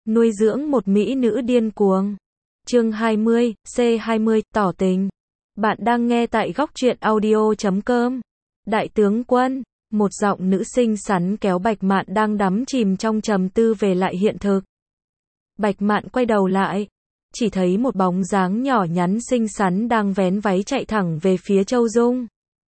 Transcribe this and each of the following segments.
nuôi dưỡng một mỹ nữ điên cuồng. Chương 20, C20, tỏ tình. Bạn đang nghe tại góc truyện audio.com. Đại tướng quân, một giọng nữ xinh xắn kéo Bạch Mạn đang đắm chìm trong trầm tư về lại hiện thực. Bạch Mạn quay đầu lại, chỉ thấy một bóng dáng nhỏ nhắn xinh xắn đang vén váy chạy thẳng về phía Châu Dung.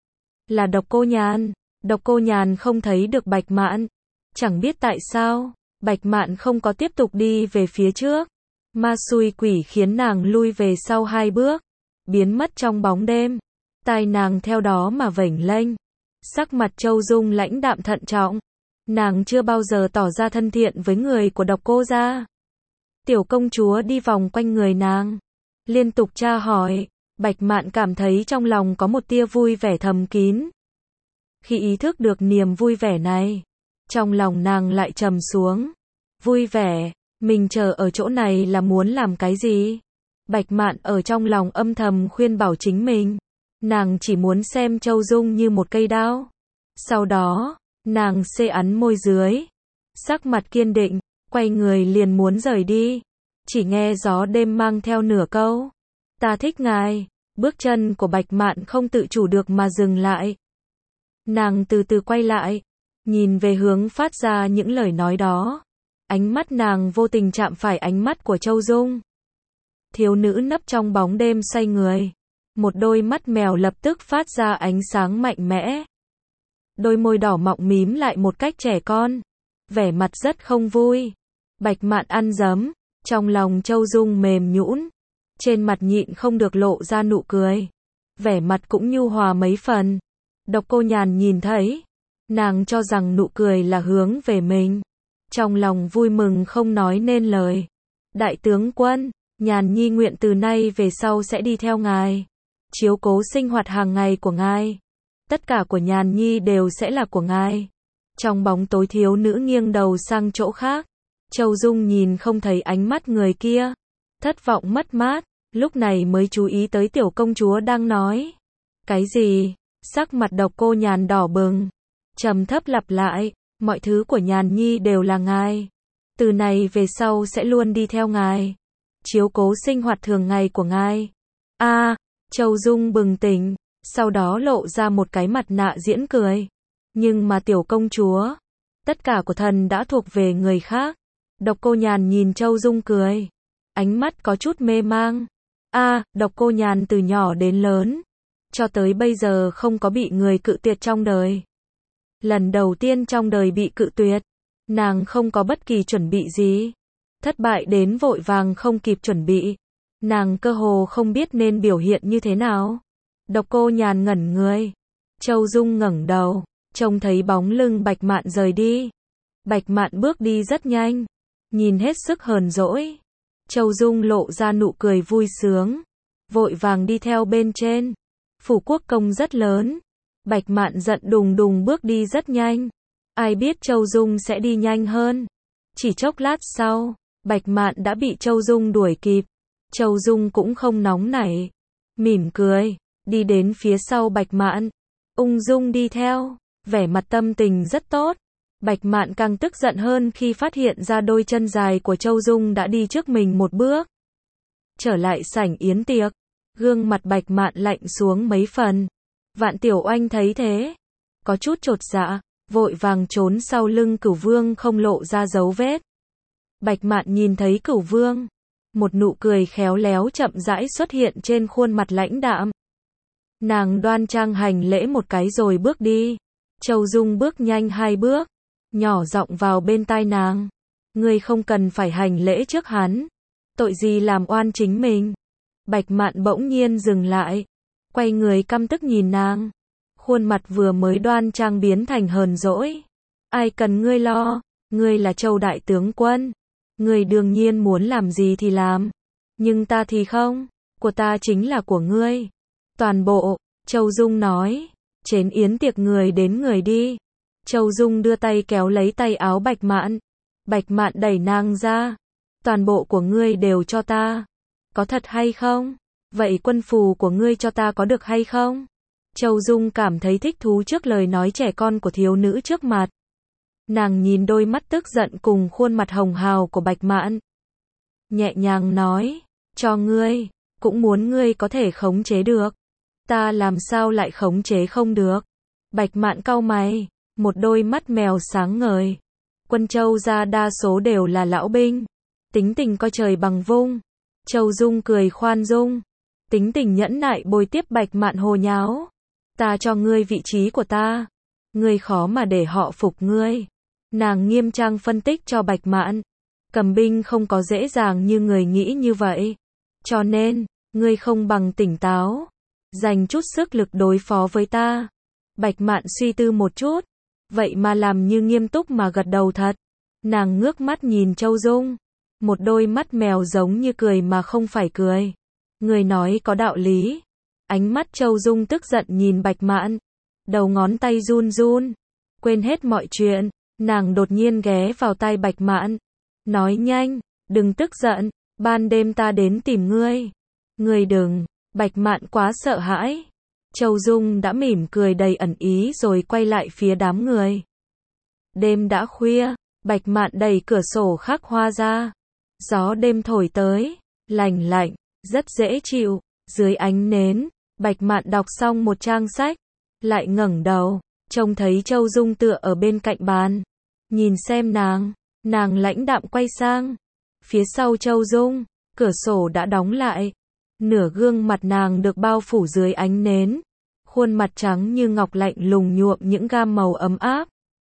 Là Độc Cô Nhàn. Độc Cô Nhàn không thấy được Bạch Mạn. Chẳng biết tại sao, Bạch Mạn không có tiếp tục đi về phía trước. Ma xui quỷ khiến nàng lui về sau 2 bước, biến mất trong bóng đêm. Tai nàng theo đó mà vểnh lênh. Sắc mặt Châu Dung lãnh đạm thận trọng. Nàng chưa bao giờ tỏ ra thân thiện với người của Độc Cô gia. Tiểu công chúa đi vòng quanh người nàng, liên tục tra hỏi. Bạch Mạn cảm thấy trong lòng có một tia vui vẻ thầm kín. Khi ý thức được niềm vui vẻ này, trong lòng nàng lại trầm xuống. Vui vẻ, mình chờ ở chỗ này là muốn làm cái gì? Bạch Mạn ở trong lòng âm thầm khuyên bảo chính mình. Nàng chỉ muốn xem Châu Dung như một cây đao. Sau đó, nàng xê ắn môi dưới, sắc mặt kiên định, quay người liền muốn rời đi. Chỉ nghe gió đêm mang theo nửa câu: "Ta thích ngài." Bước chân của Bạch Mạn không tự chủ được mà dừng lại. Nàng từ từ quay lại, nhìn về hướng phát ra những lời nói đó. Ánh mắt nàng vô tình chạm phải ánh mắt của Châu Dung. Thiếu nữ nấp trong bóng đêm xoay người. Một đôi mắt mèo lập tức phát ra ánh sáng mạnh mẽ. Đôi môi đỏ mọng mím lại một cách trẻ con. Vẻ mặt rất không vui. Bạch Mạn ăn dấm. Trong lòng Châu Dung mềm nhũn. Trên mặt nhịn không được lộ ra nụ cười. Vẻ mặt cũng nhu hòa mấy phần. Độc Cô Nhàn nhìn thấy. Nàng cho rằng nụ cười là hướng về mình. Trong lòng vui mừng không nói nên lời. Đại tướng quân, Nhàn Nhi nguyện từ nay về sau sẽ đi theo ngài. Chiếu cố sinh hoạt hàng ngày của ngài. Tất cả của Nhàn Nhi đều sẽ là của ngài. Trong bóng tối thiếu nữ nghiêng đầu sang chỗ khác. Châu Dung nhìn không thấy ánh mắt người kia. Thất vọng mất mát, lúc này mới chú ý tới tiểu công chúa đang nói. Cái gì? Sắc mặt Độc Cô Nhàn đỏ bừng. Trầm thấp lặp lại. Mọi thứ của Nhàn Nhi đều là ngài. Từ này về sau sẽ luôn đi theo ngài. Chiếu cố sinh hoạt thường ngày của ngài. Châu Dung bừng tỉnh. Sau đó lộ ra một cái mặt nạ diễn cười. Nhưng mà tiểu công chúa, tất cả của thần đã thuộc về người khác. Độc Cô Nhàn nhìn Châu Dung cười. Ánh mắt có chút mê mang. Độc Cô Nhàn từ nhỏ đến lớn, cho tới bây giờ không có bị người cự tuyệt trong đời. Lần đầu tiên trong đời bị cự tuyệt. Nàng không có bất kỳ chuẩn bị gì. Thất bại đến vội vàng không kịp chuẩn bị. Nàng cơ hồ không biết nên biểu hiện như thế nào. Độc Cô Nhàn ngẩn người. Châu Dung ngẩng đầu, trông thấy bóng lưng Bạch Mạn rời đi. Bạch Mạn bước đi rất nhanh, nhìn hết sức hờn dỗi. Châu Dung lộ ra nụ cười vui sướng, vội vàng đi theo bên trên. Phủ quốc công rất lớn. Bạch Mạn giận đùng đùng bước đi rất nhanh. Ai biết Châu Dung sẽ đi nhanh hơn. Chỉ chốc lát sau, Bạch Mạn đã bị Châu Dung đuổi kịp. Châu Dung cũng không nóng nảy, mỉm cười, đi đến phía sau Bạch Mạn, ung dung đi theo, vẻ mặt tâm tình rất tốt. Bạch Mạn càng tức giận hơn khi phát hiện ra đôi chân dài của Châu Dung đã đi trước mình một bước. Trở lại sảnh yến tiệc, gương mặt Bạch Mạn lạnh xuống mấy phần. Vạn Tiểu Oanh thấy thế, có chút chột dạ, vội vàng trốn sau lưng Cửu Vương không lộ ra dấu vết. Bạch Mạn nhìn thấy Cửu Vương, một nụ cười khéo léo chậm rãi xuất hiện trên khuôn mặt lãnh đạm. Nàng đoan trang hành lễ một cái rồi bước đi. Châu Dung bước nhanh 2 bước, nhỏ giọng vào bên tai nàng. Ngươi không cần phải hành lễ trước hắn. Tội gì làm oan chính mình. Bạch Mạn bỗng nhiên dừng lại, quay người căm tức nhìn nàng. Khuôn mặt vừa mới đoan trang biến thành hờn dỗi. Ai cần ngươi lo, ngươi là Châu đại tướng quân. Ngươi đương nhiên muốn làm gì thì làm. Nhưng ta thì không, của ta chính là của ngươi. Toàn bộ, Châu Dung nói. Trên yến tiệc người đến người đi. Châu Dung đưa tay kéo lấy tay áo Bạch Mạn. Bạch Mạn đẩy nàng ra. Toàn bộ của ngươi đều cho ta. Có thật hay không? Vậy quân phù của ngươi cho ta có được hay không? Châu Dung cảm thấy thích thú trước lời nói trẻ con của thiếu nữ trước mặt. Nàng nhìn đôi mắt tức giận cùng khuôn mặt hồng hào của Bạch Mạn, nhẹ nhàng nói, cho ngươi, cũng muốn ngươi có thể khống chế được. Ta làm sao lại khống chế không được? Bạch Mạn cau mày, một đôi mắt mèo sáng ngời. Quân Châu gia đa số đều là lão binh, tính tình coi trời bằng vung. Châu Dung cười khoan dung, tính tình nhẫn nại bồi tiếp Bạch Mạn hồ nháo. Ta cho ngươi vị trí của ta, ngươi khó mà để họ phục ngươi. Nàng nghiêm trang phân tích cho Bạch Mạn, cầm binh không có dễ dàng như người nghĩ như vậy. Cho nên, ngươi không bằng tỉnh táo, dành chút sức lực đối phó với ta. Bạch Mạn suy tư một chút, vậy mà làm như nghiêm túc mà gật đầu thật. Nàng ngước mắt nhìn Châu Dung, một đôi mắt mèo giống như cười mà không phải cười. Người nói có đạo lý. Ánh mắt Châu Dung tức giận nhìn Bạch Mạn, đầu ngón tay run run. Quên hết mọi chuyện, nàng đột nhiên ghé vào tai Bạch Mạn, nói nhanh, đừng tức giận, ban đêm ta đến tìm ngươi. Ngươi đừng. Bạch Mạn quá sợ hãi. Châu Dung đã mỉm cười đầy ẩn ý rồi quay lại phía đám người. Đêm đã khuya, Bạch Mạn đẩy cửa sổ khắc hoa ra. Gió đêm thổi tới, lành lạnh, rất dễ chịu. Dưới ánh nến, Bạch Mạn đọc xong một trang sách, lại ngẩng đầu, trông thấy Châu Dung tựa ở bên cạnh bàn, nhìn xem nàng lãnh đạm quay sang. Phía sau Châu Dung, cửa sổ đã đóng lại. Nửa gương mặt nàng được bao phủ dưới ánh nến, khuôn mặt trắng như ngọc lạnh lùng nhuộm những gam màu ấm áp,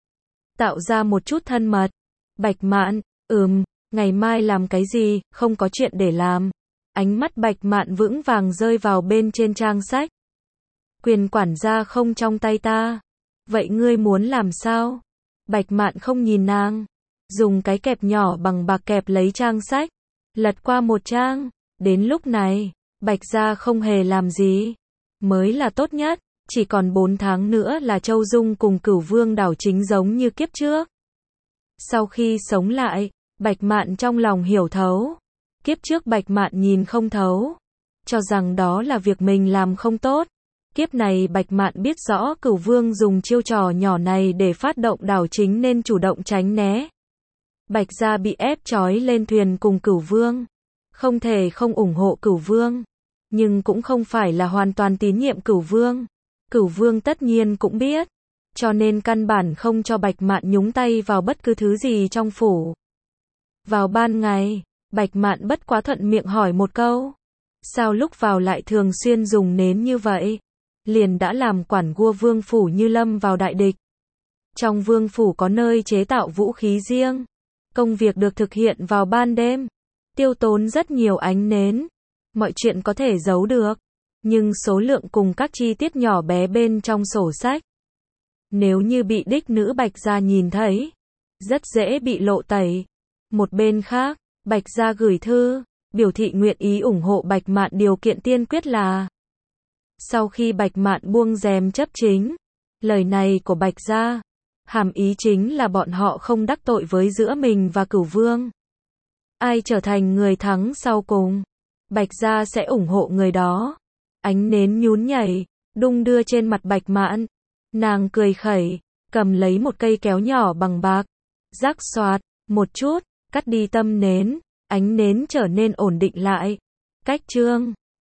tạo ra một chút thân mật. Bạch Mạn, ngày mai làm cái gì, không có chuyện để làm. Ánh mắt Bạch Mạn vững vàng rơi vào bên trên trang sách. Quyền quản gia không trong tay ta. Vậy ngươi muốn làm sao? Bạch Mạn không nhìn nàng, dùng cái kẹp nhỏ bằng bạc kẹp lấy trang sách, lật qua một trang. Đến lúc này, Bạch gia không hề làm gì, mới là tốt nhất. Chỉ còn 4 tháng nữa là Châu Dung cùng Cửu Vương đảo chính giống như kiếp trước. Sau khi sống lại, Bạch Mạn trong lòng hiểu thấu. Kiếp trước Bạch Mạn nhìn không thấu, cho rằng đó là việc mình làm không tốt. Kiếp này Bạch Mạn biết rõ Cửu Vương dùng chiêu trò nhỏ này để phát động đảo chính nên chủ động tránh né. Bạch gia bị ép trói lên thuyền cùng Cửu Vương, không thể không ủng hộ Cửu Vương, nhưng cũng không phải là hoàn toàn tín nhiệm Cửu Vương. Cửu Vương tất nhiên cũng biết, cho nên căn bản không cho Bạch Mạn nhúng tay vào bất cứ thứ gì trong phủ. Vào ban ngày, Bạch Mạn bất quá thuận miệng hỏi một câu, sao lúc vào lại thường xuyên dùng nến như vậy? Liền đã làm quản vua vương phủ như lâm vào đại địch. Trong vương phủ có nơi chế tạo vũ khí riêng, công việc được thực hiện vào ban đêm, tiêu tốn rất nhiều ánh nến. Mọi chuyện có thể giấu được, nhưng số lượng cùng các chi tiết nhỏ bé bên trong sổ sách, nếu như bị đích nữ Bạch gia nhìn thấy, rất dễ bị lộ tẩy. Một bên khác, Bạch gia gửi thư, biểu thị nguyện ý ủng hộ Bạch Mạn, điều kiện tiên quyết là sau khi Bạch Mạn buông rèm chấp chính. Lời này của Bạch gia, hàm ý chính là bọn họ không đắc tội với giữa mình và Cửu Vương. Ai trở thành người thắng sau cùng, Bạch gia sẽ ủng hộ người đó. Ánh nến nhún nhảy, đung đưa trên mặt Bạch Mạn. Nàng cười khẩy, cầm lấy một cây kéo nhỏ bằng bạc, rắc xoạt một chút, cắt đi tâm nến, ánh nến trở nên ổn định lại. Cách chương